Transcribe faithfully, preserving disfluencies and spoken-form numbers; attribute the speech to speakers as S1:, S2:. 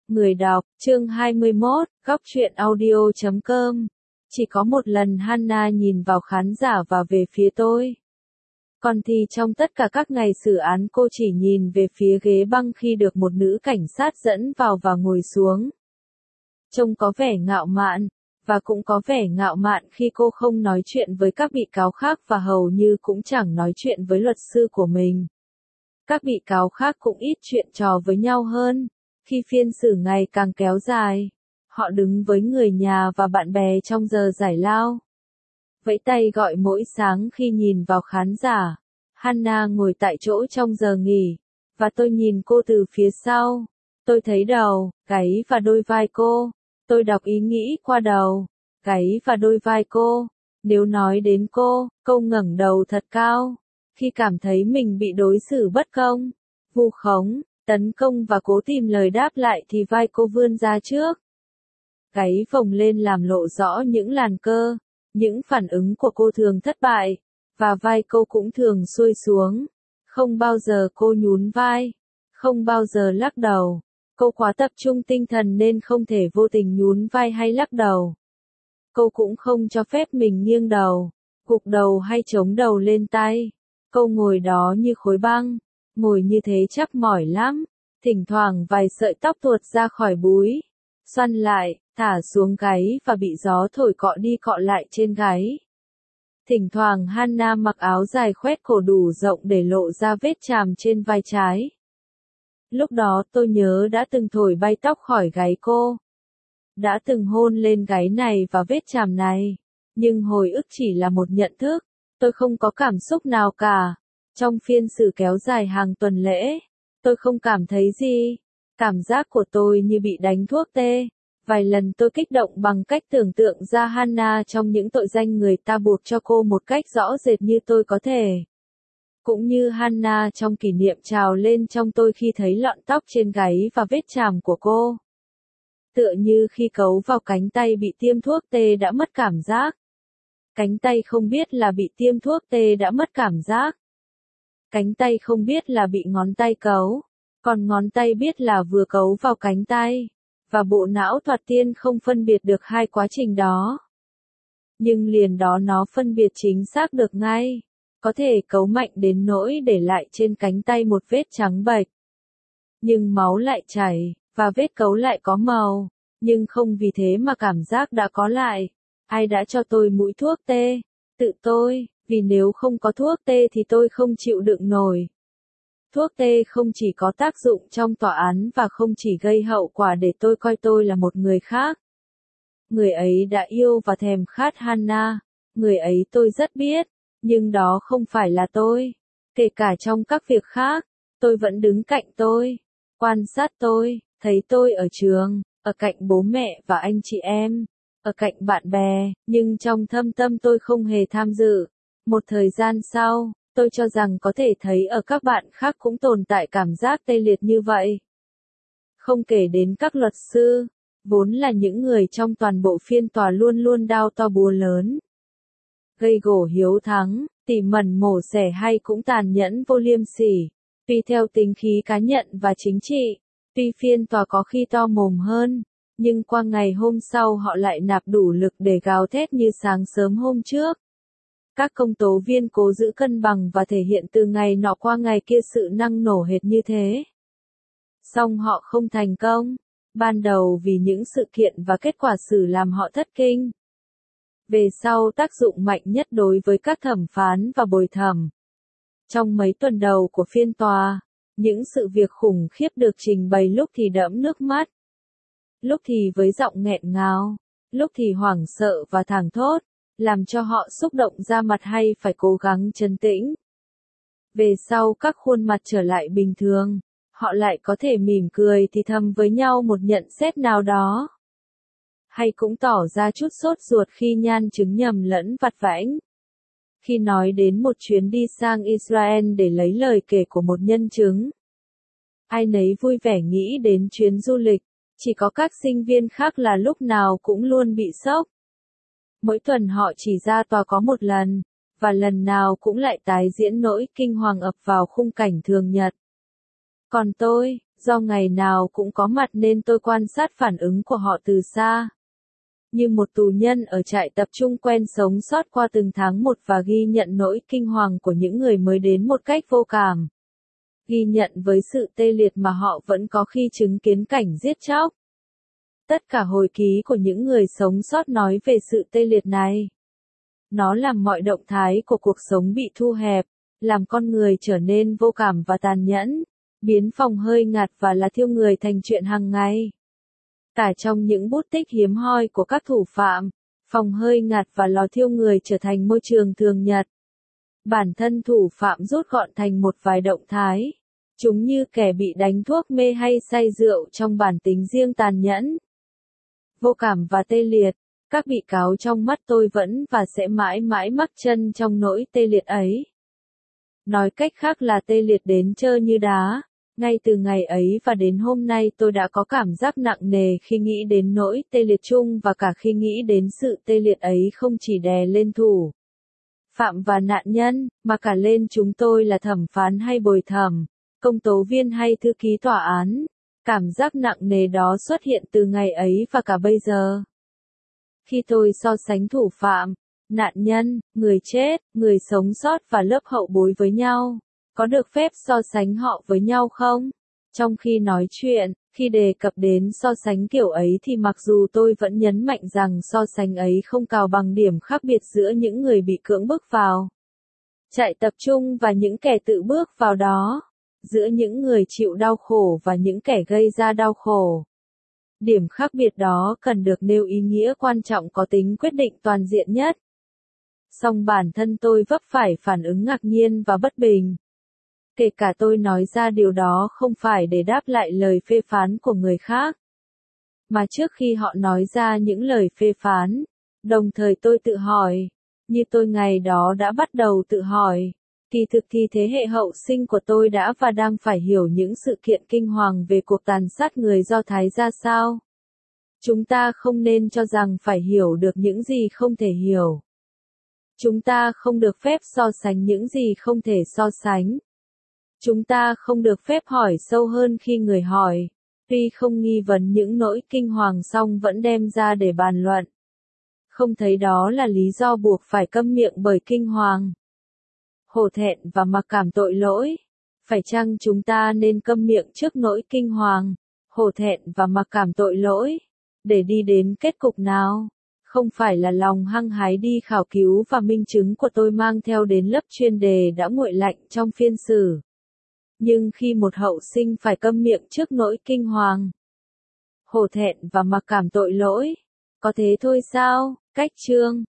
S1: Người đọc, chương hai mươi mốt, góc truyện audio chấm com. Chỉ có một lần Hannah nhìn vào khán giả và về phía tôi. Còn thì trong tất cả các ngày xử án cô chỉ nhìn về phía ghế băng khi được một nữ cảnh sát dẫn vào và ngồi xuống. Trông có vẻ ngạo mạn, và cũng có vẻ ngạo mạn khi cô không nói chuyện với các bị cáo khác và hầu như cũng chẳng nói chuyện với luật sư của mình. Các bị cáo khác cũng ít chuyện trò với nhau hơn. Khi phiên xử ngày càng kéo dài, họ đứng với người nhà và bạn bè trong giờ giải lao. Vẫy tay gọi mỗi sáng khi nhìn vào khán giả. Hannah ngồi tại chỗ trong giờ nghỉ, và tôi nhìn cô từ phía sau. Tôi thấy đầu, gáy và đôi vai cô. Tôi đọc ý nghĩ qua đầu, gáy và đôi vai cô. Nếu nói đến cô, cô ngẩng đầu thật cao. Khi cảm thấy mình bị đối xử bất công, vu khống, tấn công và cố tìm lời đáp lại thì vai cô vươn ra trước. Gáy phồng lên làm lộ rõ những làn cơ, những phản ứng của cô thường thất bại, và vai cô cũng thường xuôi xuống. Không bao giờ cô nhún vai, không bao giờ lắc đầu. Cô quá tập trung tinh thần nên không thể vô tình nhún vai hay lắc đầu. Cô cũng không cho phép mình nghiêng đầu, gục đầu hay chống đầu lên tay. Cô ngồi đó như khối băng, ngồi như thế chắc mỏi lắm. Thỉnh thoảng vài sợi tóc tuột ra khỏi búi, xoăn lại, thả xuống gáy và bị gió thổi cọ đi cọ lại trên gáy. Thỉnh thoảng Hannah mặc áo dài khoét cổ đủ rộng để lộ ra vết chàm trên vai trái. Lúc đó tôi nhớ đã từng thổi bay tóc khỏi gáy cô. Đã từng hôn lên gáy này và vết chàm này. Nhưng hồi ức chỉ là một nhận thức, tôi không có cảm xúc nào cả. Trong phiên xử kéo dài hàng tuần lễ, tôi không cảm thấy gì. Cảm giác của tôi như bị đánh thuốc tê. Vài lần tôi kích động bằng cách tưởng tượng ra Hannah trong những tội danh người ta buộc cho cô một cách rõ rệt như tôi có thể. Cũng như Hannah trong kỷ niệm trào lên trong tôi khi thấy lọn tóc trên gáy và vết chàm của cô. Tựa như khi cấu vào cánh tay bị tiêm thuốc tê đã mất cảm giác. Cánh tay không biết là bị tiêm thuốc tê đã mất cảm giác. Cánh tay không biết là bị ngón tay cấu, còn ngón tay biết là vừa cấu vào cánh tay, và bộ não thoạt tiên không phân biệt được hai quá trình đó. Nhưng liền đó nó phân biệt chính xác được ngay, có thể cấu mạnh đến nỗi để lại trên cánh tay một vết trắng bệch. Nhưng máu lại chảy, và vết cấu lại có màu, nhưng không vì thế mà cảm giác đã có lại. Ai đã cho tôi mũi thuốc tê? Tự tôi. Vì nếu không có thuốc tê thì tôi không chịu đựng nổi. Thuốc tê không chỉ có tác dụng trong tòa án và không chỉ gây hậu quả để tôi coi tôi là một người khác. Người ấy đã yêu và thèm khát Hannah, người ấy tôi rất biết, nhưng đó không phải là tôi. Kể cả trong các việc khác, tôi vẫn đứng cạnh tôi, quan sát tôi, thấy tôi ở trường, ở cạnh bố mẹ và anh chị em, ở cạnh bạn bè, nhưng trong thâm tâm tôi không hề tham dự. Một thời gian sau, tôi cho rằng có thể thấy ở các bạn khác cũng tồn tại cảm giác tê liệt như vậy. Không kể đến các luật sư, vốn là những người trong toàn bộ phiên tòa luôn luôn đao to búa lớn. Gây gổ hiếu thắng, tỉ mẩn mổ xẻ hay cũng tàn nhẫn vô liêm sỉ, tùy theo tính khí cá nhân và chính trị. Tuy phiên tòa có khi to mồm hơn, nhưng qua ngày hôm sau họ lại nạp đủ lực để gào thét như sáng sớm hôm trước. Các công tố viên cố giữ cân bằng và thể hiện từ ngày nọ qua ngày kia sự năng nổ hệt như thế. Song họ không thành công, ban đầu vì những sự kiện và kết quả xử làm họ thất kinh. Về sau tác dụng mạnh nhất đối với các thẩm phán và bồi thẩm. Trong mấy tuần đầu của phiên tòa, những sự việc khủng khiếp được trình bày lúc thì đẫm nước mắt, lúc thì với giọng nghẹn ngào, lúc thì hoảng sợ và thảng thốt, làm cho họ xúc động ra mặt hay phải cố gắng trấn tĩnh. Về sau các khuôn mặt trở lại bình thường, họ lại có thể mỉm cười thì thầm với nhau một nhận xét nào đó. Hay cũng tỏ ra chút sốt ruột khi nhan chứng nhầm lẫn vặt vãnh. Khi nói đến một chuyến đi sang Israel để lấy lời kể của một nhân chứng. Ai nấy vui vẻ nghĩ đến chuyến du lịch, chỉ có các sinh viên khác là lúc nào cũng luôn bị sốc. Mỗi tuần họ chỉ ra tòa có một lần, và lần nào cũng lại tái diễn nỗi kinh hoàng ập vào khung cảnh thường nhật. Còn tôi, Do ngày nào cũng có mặt nên tôi quan sát phản ứng của họ từ xa. Như một tù nhân ở trại tập trung quen sống sót qua từng tháng một và ghi nhận nỗi kinh hoàng của những người mới đến một cách vô cảm. Ghi nhận với sự tê liệt mà họ vẫn có khi chứng kiến cảnh giết chóc. Tất cả hồi ký của những người sống sót nói về sự tê liệt này. Nó làm mọi động thái của cuộc sống bị thu hẹp, làm con người trở nên vô cảm và tàn nhẫn, biến phòng hơi ngạt và là thiêu người thành chuyện hàng ngày. Cả trong những bút tích hiếm hoi của các thủ phạm, phòng hơi ngạt và lò thiêu người trở thành môi trường thường nhật. Bản thân thủ phạm rút gọn thành một vài động thái. Chúng như kẻ bị đánh thuốc mê hay say rượu trong bản tính riêng tàn nhẫn. Vô cảm và tê liệt, các bị cáo trong mắt tôi vẫn và sẽ mãi mãi mắc chân trong nỗi tê liệt ấy. Nói cách khác là tê liệt đến trơ như đá. Ngay từ ngày ấy và đến hôm nay tôi đã có cảm giác nặng nề khi nghĩ đến nỗi tê liệt chung và cả khi nghĩ đến sự tê liệt ấy không chỉ đè lên thủ phạm và nạn nhân, mà cả lên chúng tôi là thẩm phán hay bồi thẩm, công tố viên hay thư ký tòa án. Cảm giác nặng nề đó xuất hiện từ ngày ấy và cả bây giờ. Khi tôi so sánh thủ phạm, nạn nhân, người chết, người sống sót và lớp hậu bối với nhau, có được phép so sánh họ với nhau không? Trong khi nói chuyện, khi đề cập đến so sánh kiểu ấy thì mặc dù tôi vẫn nhấn mạnh rằng so sánh ấy không cào bằng điểm khác biệt giữa những người bị cưỡng bức vào trại tập trung và những kẻ tự bước vào đó, giữa những người chịu đau khổ và những kẻ gây ra đau khổ. Điểm khác biệt đó cần được nêu ý nghĩa quan trọng có tính quyết định toàn diện nhất. Song bản thân tôi vấp phải phản ứng ngạc nhiên và bất bình. Kể cả tôi nói ra điều đó không phải để đáp lại lời phê phán của người khác, mà trước khi họ nói ra những lời phê phán, đồng thời tôi tự hỏi, như tôi ngày đó đã bắt đầu tự hỏi, kỳ thực thì thế hệ hậu sinh của tôi đã và đang phải hiểu những sự kiện kinh hoàng về cuộc tàn sát người Do Thái ra sao. Chúng ta không nên cho rằng phải hiểu được những gì không thể hiểu. Chúng ta không được phép so sánh những gì không thể so sánh. Chúng ta không được phép hỏi sâu hơn khi người hỏi, tuy không nghi vấn những nỗi kinh hoàng song vẫn đem ra để bàn luận. Không thấy đó là lý do buộc phải câm miệng bởi kinh hoàng, hổ thẹn và mặc cảm tội lỗi. Phải chăng chúng ta nên câm miệng trước nỗi kinh hoàng, hổ thẹn và mặc cảm tội lỗi, để đi đến kết cục nào? Không phải là lòng hăng hái đi khảo cứu và minh chứng của tôi mang theo đến lớp chuyên đề đã nguội lạnh trong phiên xử. Nhưng khi một hậu sinh phải câm miệng trước nỗi kinh hoàng, hổ thẹn và mặc cảm tội lỗi, có thế thôi sao? Cách chương